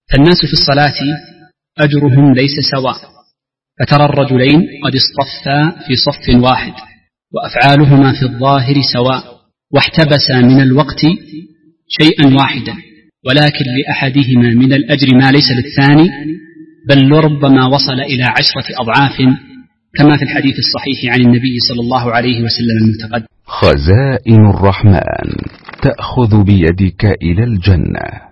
فالناس في الصلاة أجرهم ليس سواء، فترى الرجلين قد اصطفا في صف واحد وأفعالهما في الظاهر سواء، واحتبسا من الوقت شيئا واحدا، ولكن لأحدهما من الأجر ما ليس للثاني، بل لربما وصل إلى 10 أضعاف، كما في الحديث الصحيح عن النبي صلى الله عليه وسلم المتقدم: خزائن الرحمن تأخذ بيدك إلى الجنة.